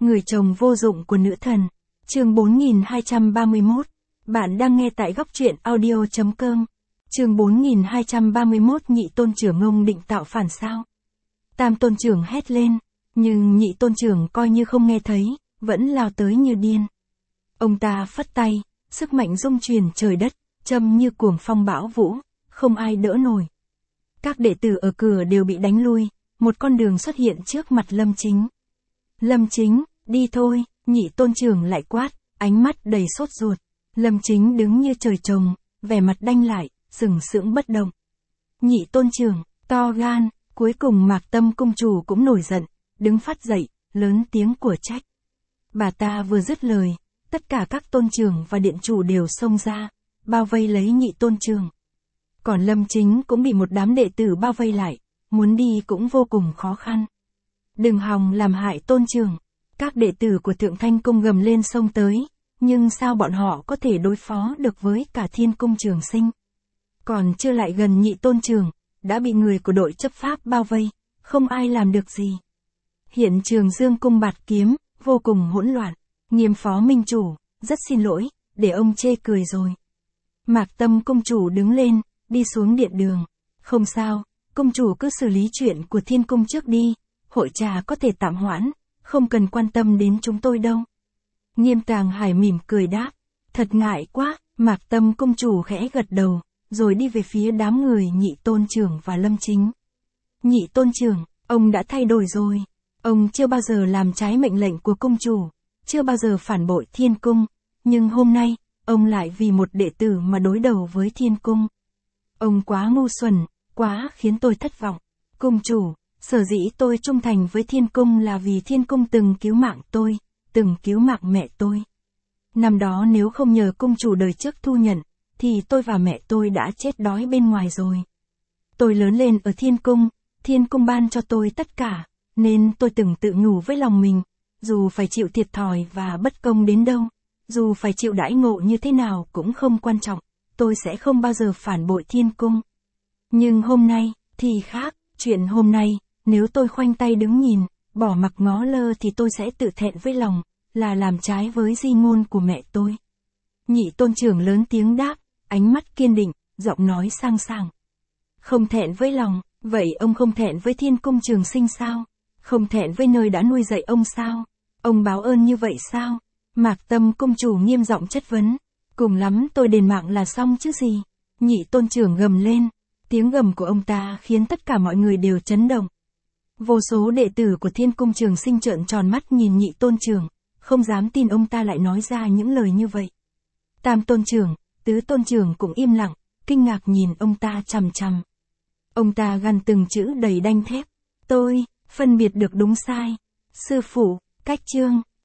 Người chồng vô dụng của nữ thần. Chương 4231. Bạn đang nghe tại góc truyện audio.com. Chương 4231. Nhị tôn trưởng ông định tạo phản sao? Tam tôn trưởng hét lên, nhưng nhị tôn trưởng coi như không nghe thấy, vẫn lao tới như điên. Ông ta phất tay, sức mạnh rung truyền trời đất, châm như cuồng phong bão vũ, không ai đỡ nổi. Các đệ tử ở cửa đều bị đánh lui, một con đường xuất hiện trước mặt Lâm Chính. Lâm Chính, đi thôi, nhị tôn trưởng lại quát, ánh mắt đầy sốt ruột. Lâm Chính đứng như trời trồng, vẻ mặt đanh lại, sừng sững bất động. Nhị tôn trưởng, to gan, cuối cùng Mạc Tâm cung chủ cũng nổi giận, đứng phát dậy, lớn tiếng của trách. Bà ta vừa dứt lời, tất cả các tôn trưởng và điện chủ đều xông ra, bao vây lấy nhị tôn trưởng. Còn Lâm Chính cũng bị một đám đệ tử bao vây lại, muốn đi cũng vô cùng khó khăn. Đừng hòng làm hại tôn trưởng. Các đệ tử của Thượng Thanh Cung gầm lên xông tới, nhưng sao bọn họ có thể đối phó được với cả Thiên Cung Trường Sinh? Còn chưa lại gần nhị tôn trưởng, đã bị người của đội chấp pháp bao vây, không ai làm được gì. Hiện trường Dương Cung Bạt Kiếm, vô cùng hỗn loạn. Nghiêm phó minh chủ, rất xin lỗi, để ông chê cười rồi. Mạc Tâm cung chủ đứng lên, đi xuống điện đường. Không sao, cung chủ cứ xử lý chuyện của Thiên Cung trước đi, hội trà có thể tạm hoãn, không cần quan tâm đến chúng tôi đâu. Nghiêm Tàng Hải mỉm cười đáp, thật ngại quá, Mạc Tâm cung chủ khẽ gật đầu, rồi đi về phía đám người nhị tôn trưởng và Lâm Chính. Nhị tôn trưởng, ông đã thay đổi rồi. Ông chưa bao giờ làm trái mệnh lệnh của cung chủ, chưa bao giờ phản bội Thiên Cung, nhưng hôm nay, ông lại vì một đệ tử mà đối đầu với Thiên Cung. Ông quá ngu xuẩn, quá khiến tôi thất vọng. Cung chủ, sở dĩ tôi trung thành với Thiên Cung là vì Thiên Cung từng cứu mạng tôi, từng cứu mạng mẹ tôi. Năm đó nếu không nhờ cung chủ đời trước thu nhận, thì tôi và mẹ tôi đã chết đói bên ngoài rồi. Tôi lớn lên ở Thiên Cung ban cho tôi tất cả, nên tôi từng tự nhủ với lòng mình, dù phải chịu thiệt thòi và bất công đến đâu, dù phải chịu đãi ngộ như thế nào cũng không quan trọng, tôi sẽ không bao giờ phản bội Thiên Cung. Nhưng hôm nay, thì khác, chuyện hôm nay, nếu tôi khoanh tay đứng nhìn, bỏ mặc ngó lơ thì tôi sẽ tự thẹn với lòng, là làm trái với di ngôn của mẹ tôi. Nhị tôn trưởng lớn tiếng đáp, ánh mắt kiên định, giọng nói sang sảng. Không thẹn với lòng, vậy ông không thẹn với Thiên Cung Trường Sinh sao? Không thẹn với nơi đã nuôi dạy ông sao? Ông báo ơn như vậy sao? Mạc Tâm cung chủ nghiêm giọng chất vấn. Cùng lắm tôi đền mạng là xong chứ gì? Nhị tôn trưởng gầm lên. Tiếng gầm của ông ta khiến tất cả mọi người đều chấn động. Vô số đệ tử của Thiên Cung Trường Sinh trợn tròn mắt nhìn nhị tôn trưởng, không dám tin ông ta lại nói ra những lời như vậy. Tam tôn trưởng, tứ tôn trưởng cũng im lặng, kinh ngạc nhìn ông ta chằm chằm. Ông ta gằn từng chữ đầy đanh thép. Tôi, phân biệt được đúng sai. Sư phụ, cách chương.